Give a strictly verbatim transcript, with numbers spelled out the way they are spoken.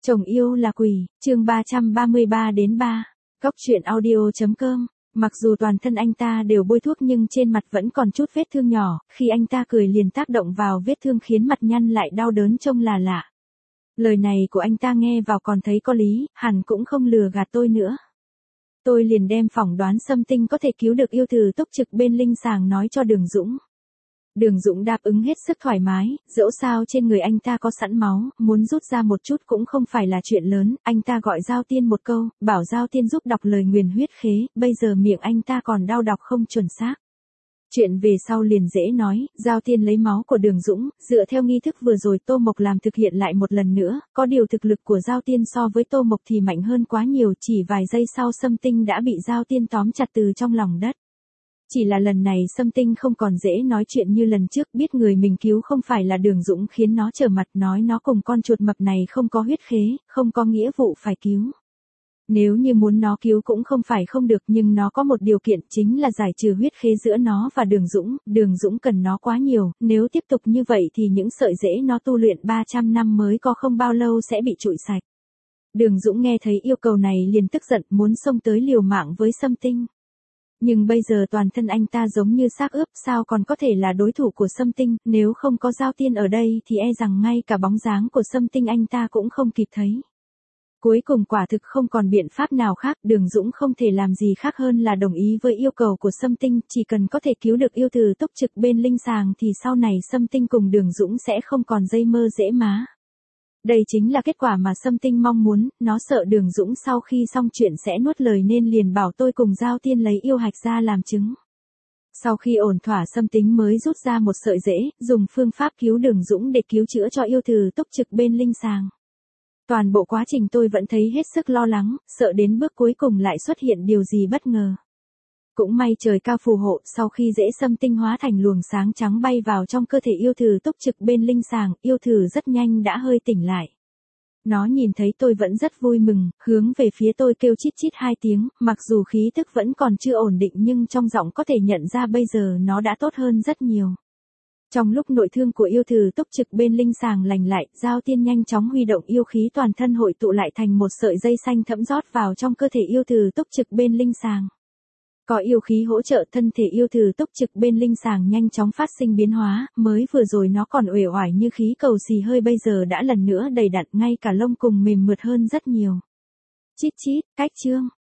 Chồng yêu là quỷ, chương ba trăm ba mươi ba đến ba. Góc truyện audio.com. Mặc dù toàn thân anh ta đều bôi thuốc nhưng trên mặt vẫn còn chút vết thương nhỏ, khi anh ta cười liền tác động vào vết thương khiến mặt nhăn lại đau đớn trông là lạ. Lời này của anh ta nghe vào còn thấy có lý, hẳn cũng không lừa gạt tôi nữa. Tôi liền đem phỏng đoán Sâm Tinh có thể cứu được yêu thử túc trực bên linh sàng nói cho Đường Dũng. Đường Dũng đáp ứng hết sức thoải mái, dẫu sao trên người anh ta có sẵn máu, muốn rút ra một chút cũng không phải là chuyện lớn, anh ta gọi Giao Tiên một câu, bảo Giao Tiên giúp đọc lời nguyền huyết khế, bây giờ miệng anh ta còn đau đọc không chuẩn xác. Chuyện về sau liền dễ nói, Giao Tiên lấy máu của Đường Dũng, dựa theo nghi thức vừa rồi Tô Mộc làm thực hiện lại một lần nữa, có điều thực lực của Giao Tiên so với Tô Mộc thì mạnh hơn quá nhiều, chỉ vài giây sau Sâm Tinh đã bị Giao Tiên tóm chặt từ trong lòng đất. Chỉ là lần này Sâm Tinh không còn dễ nói chuyện như lần trước, biết người mình cứu không phải là Đường Dũng khiến nó trở mặt, nói nó cùng con chuột mập này không có huyết khế, không có nghĩa vụ phải cứu. Nếu như muốn nó cứu cũng không phải không được, nhưng nó có một điều kiện, chính là giải trừ huyết khế giữa nó và Đường Dũng, Đường Dũng cần nó quá nhiều, nếu tiếp tục như vậy thì những sợi rễ nó tu luyện ba trăm năm mới có không bao lâu sẽ bị trụi sạch. Đường Dũng nghe thấy yêu cầu này liền tức giận, muốn xông tới liều mạng với Sâm Tinh. Nhưng bây giờ toàn thân anh ta giống như xác ướp, sao còn có thể là đối thủ của Sâm Tinh, nếu không có Giao Tiên ở đây thì e rằng ngay cả bóng dáng của Sâm Tinh anh ta cũng không kịp thấy. Cuối cùng quả thực không còn biện pháp nào khác, Đường Dũng không thể làm gì khác hơn là đồng ý với yêu cầu của Sâm Tinh, chỉ cần có thể cứu được yêu thử túc trực bên linh sàng thì sau này Sâm Tinh cùng Đường Dũng sẽ không còn dây mơ dễ má. Đây chính là kết quả mà Sâm Tinh mong muốn, nó sợ Đường Dũng sau khi xong chuyện sẽ nuốt lời nên liền bảo tôi cùng Giao Tiên lấy yêu hạch ra làm chứng. Sau khi ổn thỏa Sâm Tinh mới rút ra một sợi rễ, dùng phương pháp cứu Đường Dũng để cứu chữa cho yêu thử túc trực bên linh sàng. Toàn bộ quá trình tôi vẫn thấy hết sức lo lắng, sợ đến bước cuối cùng lại xuất hiện điều gì bất ngờ. Cũng may trời cao phù hộ, sau khi rễ Sâm Tinh hóa thành luồng sáng trắng bay vào trong cơ thể yêu thử túc trực bên linh sàng, yêu thử rất nhanh đã hơi tỉnh lại. Nó nhìn thấy tôi vẫn rất vui mừng, hướng về phía tôi kêu chít chít hai tiếng, mặc dù khí tức vẫn còn chưa ổn định nhưng trong giọng có thể nhận ra bây giờ nó đã tốt hơn rất nhiều. Trong lúc nội thương của yêu thử túc trực bên linh sàng lành lại, Giao Tiên nhanh chóng huy động yêu khí toàn thân hội tụ lại thành một sợi dây xanh thẫm rót vào trong cơ thể yêu thử túc trực bên linh sàng. Có yêu khí hỗ trợ, thân thể yêu thử túc trực bên linh sàng nhanh chóng phát sinh biến hóa, mới vừa rồi nó còn uể oải như khí cầu xì hơi bây giờ đã lần nữa đầy đặn, ngay cả lông cùng mềm mượt hơn rất nhiều. Chít chít, cách chương.